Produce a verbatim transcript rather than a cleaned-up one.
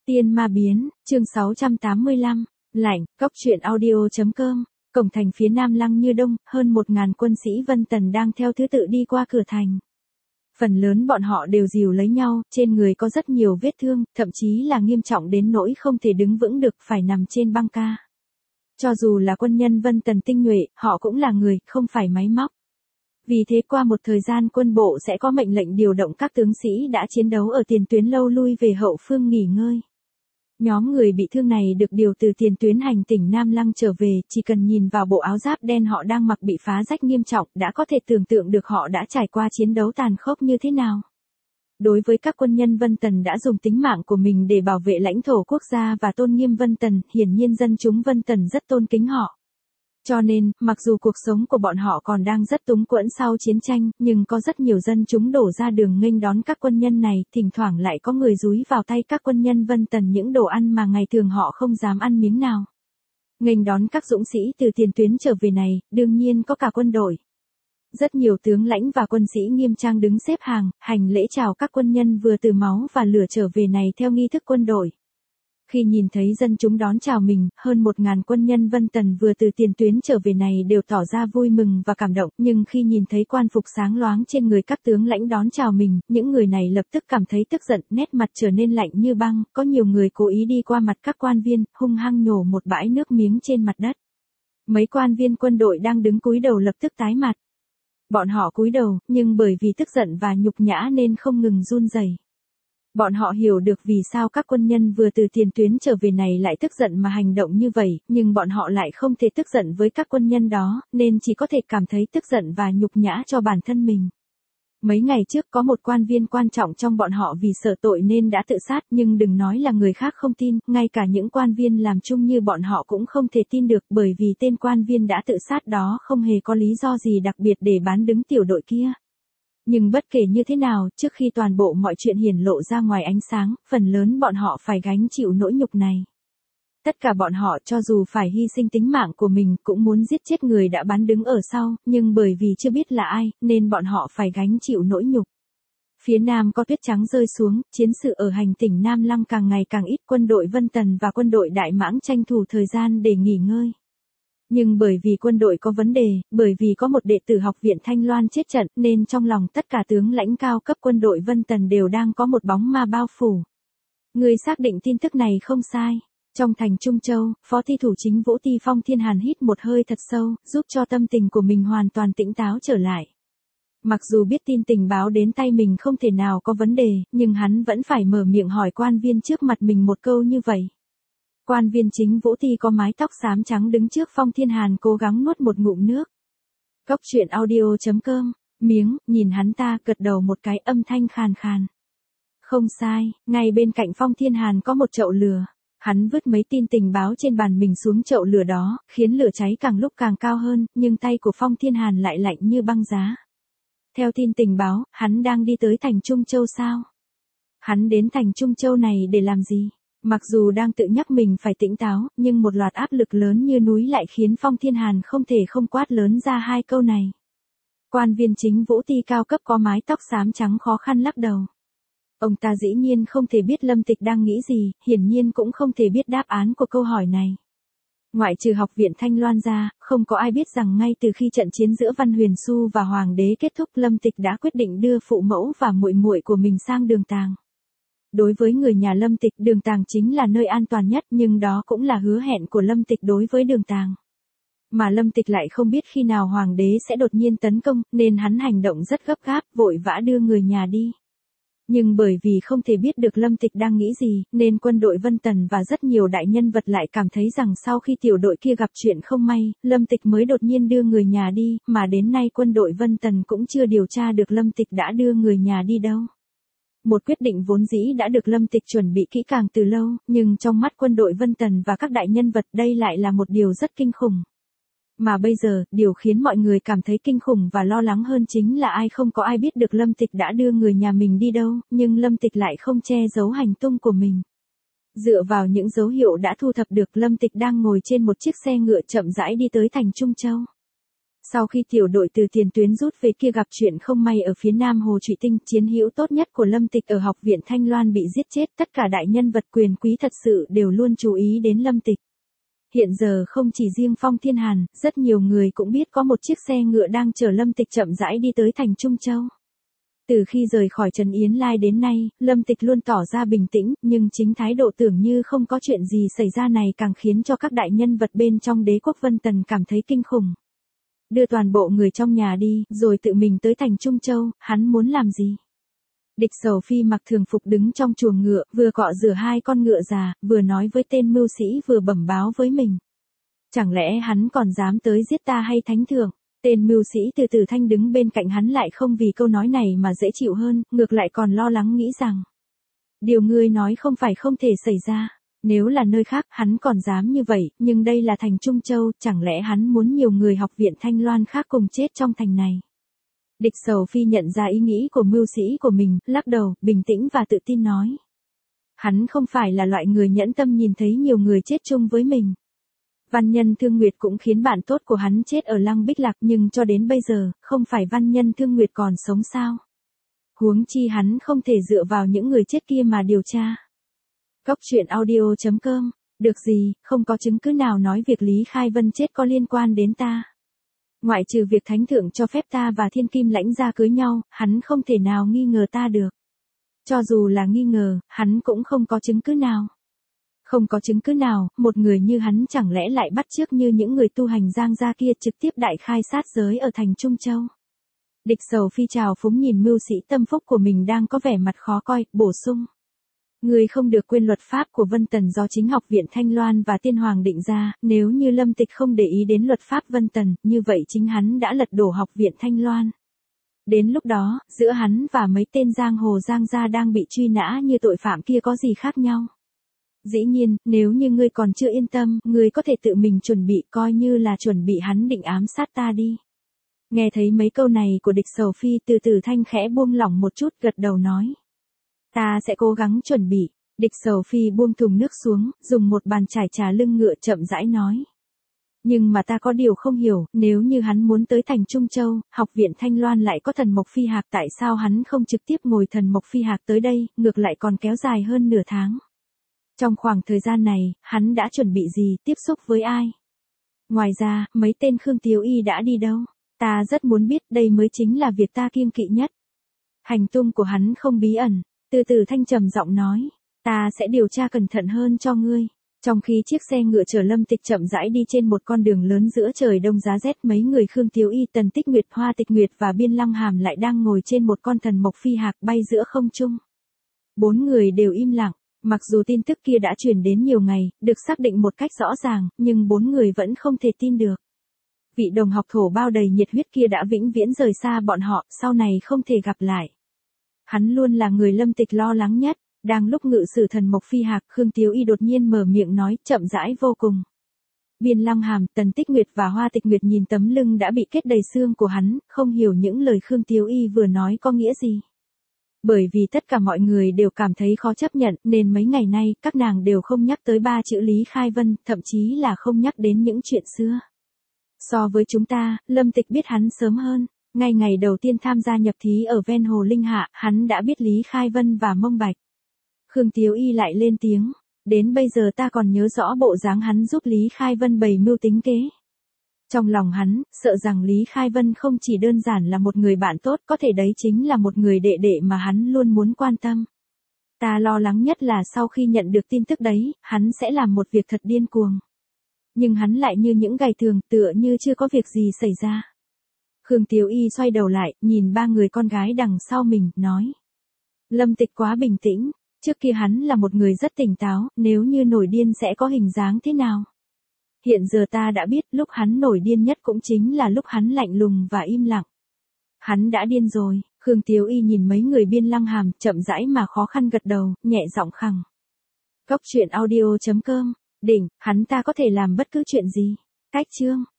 Tiên ma biến, chương sáu trăm tám mươi lăm, lạnh, cốc truyện audio.com, cổng thành phía nam Lăng Như Đông, hơn một ngàn quân sĩ Vân Tần đang theo thứ tự đi qua cửa thành. Phần lớn bọn họ đều dìu lấy nhau, trên người có rất nhiều vết thương, thậm chí là nghiêm trọng đến nỗi không thể đứng vững được, phải nằm trên băng ca. Cho dù là quân nhân Vân Tần tinh nhuệ, họ cũng là người, không phải máy móc. Vì thế qua một thời gian quân bộ sẽ có mệnh lệnh điều động các tướng sĩ đã chiến đấu ở tiền tuyến lâu lui về hậu phương nghỉ ngơi. Nhóm người bị thương này được điều từ tiền tuyến hành tỉnh Nam Lăng trở về, chỉ cần nhìn vào bộ áo giáp đen họ đang mặc bị phá rách nghiêm trọng, đã có thể tưởng tượng được họ đã trải qua chiến đấu tàn khốc như thế nào. Đối với các quân nhân Vân Tần đã dùng tính mạng của mình để bảo vệ lãnh thổ quốc gia và tôn nghiêm Vân Tần, hiển nhiên dân chúng Vân Tần rất tôn kính họ. Cho nên, mặc dù cuộc sống của bọn họ còn đang rất túng quẫn sau chiến tranh, nhưng có rất nhiều dân chúng đổ ra đường nghênh đón các quân nhân này, thỉnh thoảng lại có người dúi vào tay các quân nhân Vân Tần những đồ ăn mà ngày thường họ không dám ăn miếng nào. Nghênh đón các dũng sĩ từ tiền tuyến trở về này, đương nhiên có cả quân đội. Rất nhiều tướng lãnh và quân sĩ nghiêm trang đứng xếp hàng, hành lễ chào các quân nhân vừa từ máu và lửa trở về này theo nghi thức quân đội. Khi nhìn thấy dân chúng đón chào mình, hơn một ngàn quân nhân Vân Tần vừa từ tiền tuyến trở về này đều tỏ ra vui mừng và cảm động, nhưng khi nhìn thấy quan phục sáng loáng trên người các tướng lãnh đón chào mình, những người này lập tức cảm thấy tức giận, nét mặt trở nên lạnh như băng, có nhiều người cố ý đi qua mặt các quan viên, hung hăng nhổ một bãi nước miếng trên mặt đất. Mấy quan viên quân đội đang đứng cúi đầu lập tức tái mặt. Bọn họ cúi đầu, nhưng bởi vì tức giận và nhục nhã nên không ngừng run rẩy. Bọn họ hiểu được vì sao các quân nhân vừa từ tiền tuyến trở về này lại tức giận mà hành động như vậy, nhưng bọn họ lại không thể tức giận với các quân nhân đó, nên chỉ có thể cảm thấy tức giận và nhục nhã cho bản thân mình. Mấy ngày trước có một quan viên quan trọng trong bọn họ vì sợ tội nên đã tự sát, nhưng đừng nói là người khác không tin, ngay cả những quan viên làm chung như bọn họ cũng không thể tin được, bởi vì tên quan viên đã tự sát đó không hề có lý do gì đặc biệt để bán đứng tiểu đội kia. Nhưng bất kể như thế nào, trước khi toàn bộ mọi chuyện hiển lộ ra ngoài ánh sáng, phần lớn bọn họ phải gánh chịu nỗi nhục này. Tất cả bọn họ cho dù phải hy sinh tính mạng của mình cũng muốn giết chết người đã bán đứng ở sau, nhưng bởi vì chưa biết là ai, nên bọn họ phải gánh chịu nỗi nhục. Phía nam có tuyết trắng rơi xuống, chiến sự ở hành tỉnh Nam Lăng càng ngày càng ít, quân đội Vân Tần và quân đội Đại Mãng tranh thủ thời gian để nghỉ ngơi. Nhưng bởi vì quân đội có vấn đề, bởi vì có một đệ tử học viện Thanh Loan chết trận, nên trong lòng tất cả tướng lãnh cao cấp quân đội Vân Tần đều đang có một bóng ma bao phủ. Người xác định tin tức này không sai. Trong thành Trung Châu, Phó Thi thủ chính Vũ Ti Phong Thiên Hàn hít một hơi thật sâu, giúp cho tâm tình của mình hoàn toàn tỉnh táo trở lại. Mặc dù biết tin tình báo đến tay mình không thể nào có vấn đề, nhưng hắn vẫn phải mở miệng hỏi quan viên trước mặt mình một câu như vậy. Quan viên chính Vũ Ti có mái tóc xám trắng đứng trước Phong Thiên Hàn cố gắng nuốt một ngụm nước. Cốc truyện audio.com, miếng, nhìn hắn ta gật đầu một cái, âm thanh khàn khàn. Không sai, ngay bên cạnh Phong Thiên Hàn có một chậu lửa. Hắn vứt mấy tin tình báo trên bàn mình xuống chậu lửa đó, khiến lửa cháy càng lúc càng cao hơn, nhưng tay của Phong Thiên Hàn lại lạnh như băng giá. Theo tin tình báo, hắn đang đi tới thành Trung Châu sao? Hắn đến thành Trung Châu này để làm gì? Mặc dù đang tự nhắc mình phải tỉnh táo, nhưng một loạt áp lực lớn như núi lại khiến Phong Thiên Hàn không thể không quát lớn ra hai câu này. Quan viên chính Vũ Ti cao cấp có mái tóc xám trắng khó khăn lắc đầu. Ông ta dĩ nhiên không thể biết Lâm Tịch đang nghĩ gì, hiển nhiên cũng không thể biết đáp án của câu hỏi này. Ngoại trừ học viện Thanh Loan ra, không có ai biết rằng ngay từ khi trận chiến giữa Văn Huyền Xu và Hoàng đế kết thúc, Lâm Tịch đã quyết định đưa phụ mẫu và muội muội của mình sang Đường Tàng. Đối với người nhà Lâm Tịch, Đường Tàng chính là nơi an toàn nhất, nhưng đó cũng là hứa hẹn của Lâm Tịch đối với Đường Tàng. Mà Lâm Tịch lại không biết khi nào Hoàng đế sẽ đột nhiên tấn công, nên hắn hành động rất gấp gáp, vội vã đưa người nhà đi. Nhưng bởi vì không thể biết được Lâm Tịch đang nghĩ gì, nên quân đội Vân Tần và rất nhiều đại nhân vật lại cảm thấy rằng sau khi tiểu đội kia gặp chuyện không may, Lâm Tịch mới đột nhiên đưa người nhà đi, mà đến nay quân đội Vân Tần cũng chưa điều tra được Lâm Tịch đã đưa người nhà đi đâu. Một quyết định vốn dĩ đã được Lâm Tịch chuẩn bị kỹ càng từ lâu, nhưng trong mắt quân đội Vân Tần và các đại nhân vật đây lại là một điều rất kinh khủng. Mà bây giờ, điều khiến mọi người cảm thấy kinh khủng và lo lắng hơn chính là ai không có ai biết được Lâm Tịch đã đưa người nhà mình đi đâu, nhưng Lâm Tịch lại không che giấu hành tung của mình. Dựa vào những dấu hiệu đã thu thập được, Lâm Tịch đang ngồi trên một chiếc xe ngựa chậm rãi đi tới thành Trung Châu. Sau khi tiểu đội từ tiền tuyến rút về kia gặp chuyện không may ở phía nam Hồ Trụy Tinh, chiến hữu tốt nhất của Lâm Tịch ở học viện Thanh Loan bị giết chết, tất cả đại nhân vật quyền quý thật sự đều luôn chú ý đến Lâm Tịch. Hiện giờ không chỉ riêng Phong Thiên Hàn, rất nhiều người cũng biết có một chiếc xe ngựa đang chở Lâm Tịch chậm rãi đi tới thành Trung Châu. Từ khi rời khỏi Trấn Yến Lai đến nay, Lâm Tịch luôn tỏ ra bình tĩnh, nhưng chính thái độ tưởng như không có chuyện gì xảy ra này càng khiến cho các đại nhân vật bên trong đế quốc Vân Tần cảm thấy kinh khủng. Đưa toàn bộ người trong nhà đi, rồi tự mình tới thành Trung Châu, hắn muốn làm gì? Địch Sầu Phi mặc thường phục đứng trong chuồng ngựa, vừa cọ rửa hai con ngựa già, vừa nói với tên mưu sĩ vừa bẩm báo với mình. Chẳng lẽ hắn còn dám tới giết ta hay thánh thượng? Tên mưu sĩ từ từ thanh đứng bên cạnh hắn lại không vì câu nói này mà dễ chịu hơn, ngược lại còn lo lắng nghĩ rằng. Điều ngươi nói không phải không thể xảy ra. Nếu là nơi khác hắn còn dám như vậy, nhưng đây là thành Trung Châu, chẳng lẽ hắn muốn nhiều người học viện Thanh Loan khác cùng chết trong thành này. Địch Sầu Phi nhận ra ý nghĩ của mưu sĩ của mình, lắc đầu, bình tĩnh và tự tin nói. Hắn không phải là loại người nhẫn tâm nhìn thấy nhiều người chết chung với mình. Văn nhân Thương Nguyệt cũng khiến bạn tốt của hắn chết ở Lăng Bích Lạc, nhưng cho đến bây giờ, không phải văn nhân Thương Nguyệt còn sống sao. Huống chi hắn không thể dựa vào những người chết kia mà điều tra. Cốc truyện audio chấm com, được gì, không có chứng cứ nào nói việc Lý Khai Vân chết có liên quan đến ta. Ngoại trừ việc thánh thượng cho phép ta và Thiên Kim Lãnh gia cưới nhau, hắn không thể nào nghi ngờ ta được. Cho dù là nghi ngờ, hắn cũng không có chứng cứ nào. Không có chứng cứ nào, một người như hắn chẳng lẽ lại bắt chước như những người tu hành Giang gia kia trực tiếp đại khai sát giới ở thành Trung Châu. Địch Sầu Phi trào phúng nhìn mưu sĩ tâm phúc của mình đang có vẻ mặt khó coi, bổ sung. Ngươi không được quên luật pháp của Vân Tần do chính học viện Thanh Loan và Tiên Hoàng định ra, nếu như Lâm Tịch không để ý đến luật pháp Vân Tần, như vậy chính hắn đã lật đổ học viện Thanh Loan. Đến lúc đó, giữa hắn và mấy tên giang hồ Giang gia đang bị truy nã như tội phạm kia có gì khác nhau. Dĩ nhiên, nếu như ngươi còn chưa yên tâm, ngươi có thể tự mình chuẩn bị coi như là chuẩn bị hắn định ám sát ta đi. Nghe thấy mấy câu này của Địch Sầu Phi, từ từ thanh khẽ buông lỏng một chút, gật đầu nói. Ta sẽ cố gắng chuẩn bị. Địch Sầu Phi buông thùng nước xuống, dùng một bàn chải trà lưng ngựa chậm rãi nói. Nhưng mà ta có điều không hiểu, nếu như hắn muốn tới thành Trung Châu, học viện Thanh Loan lại có thần Mộc Phi Hạc, tại sao hắn không trực tiếp ngồi thần Mộc Phi Hạc tới đây, ngược lại còn kéo dài hơn nửa tháng. Trong khoảng thời gian này, hắn đã chuẩn bị gì, tiếp xúc với ai? Ngoài ra, mấy tên Khương Tiếu Y đã đi đâu? Ta rất muốn biết, đây mới chính là việc ta kiêng kỵ nhất. Hành tung của hắn không bí ẩn. Từ từ thanh trầm giọng nói, ta sẽ điều tra cẩn thận hơn cho ngươi. Trong khi chiếc xe ngựa chở Lâm Tịch chậm rãi đi trên một con đường lớn giữa trời đông giá rét, mấy người Khương Tiếu Y, Tần Tích Nguyệt, Hoa Tịch Nguyệt và Biên Lăng Hàm lại đang ngồi trên một con thần Mộc Phi Hạc bay giữa không trung. Bốn người đều im lặng, mặc dù tin tức kia đã truyền đến nhiều ngày, được xác định một cách rõ ràng, nhưng bốn người vẫn không thể tin được. Vị đồng học thổ bao đầy nhiệt huyết kia đã vĩnh viễn rời xa bọn họ, sau này không thể gặp lại. Hắn luôn là người Lâm Tịch lo lắng nhất. Đang lúc ngự sử thần Mộc Phi Hạc, Khương Tiếu Y đột nhiên mở miệng nói, chậm rãi vô cùng. Biên Lăng Hàm, Tần Tích Nguyệt và Hoa Tịch Nguyệt nhìn tấm lưng đã bị kết đầy xương của hắn, không hiểu những lời Khương Tiếu Y vừa nói có nghĩa gì. Bởi vì tất cả mọi người đều cảm thấy khó chấp nhận, nên mấy ngày nay, các nàng đều không nhắc tới ba chữ Lý Khai Vân, thậm chí là không nhắc đến những chuyện xưa. So với chúng ta, Lâm Tịch biết hắn sớm hơn. Ngay ngày đầu tiên tham gia nhập thí ở ven hồ Linh Hạ, hắn đã biết Lý Khai Vân và Mông Bạch. Khương Tiếu Y lại lên tiếng, đến bây giờ ta còn nhớ rõ bộ dáng hắn giúp Lý Khai Vân bày mưu tính kế. Trong lòng hắn, sợ rằng Lý Khai Vân không chỉ đơn giản là một người bạn tốt, có thể đấy chính là một người đệ đệ mà hắn luôn muốn quan tâm. Ta lo lắng nhất là sau khi nhận được tin tức đấy, hắn sẽ làm một việc thật điên cuồng. Nhưng hắn lại như những ngày thường, tựa như chưa có việc gì xảy ra. Khương Tiếu Y xoay đầu lại, nhìn ba người con gái đằng sau mình, nói. Lâm Tịch quá bình tĩnh, trước kia hắn là một người rất tỉnh táo, nếu như nổi điên sẽ có hình dáng thế nào. Hiện giờ ta đã biết, lúc hắn nổi điên nhất cũng chính là lúc hắn lạnh lùng và im lặng. Hắn đã điên rồi. Khương Tiếu Y nhìn mấy người Biên Lăng Hàm, chậm rãi mà khó khăn gật đầu, nhẹ giọng khẳng. Cốc truyện audio chấm com, đỉnh, hắn ta có thể làm bất cứ chuyện gì. Cách chương.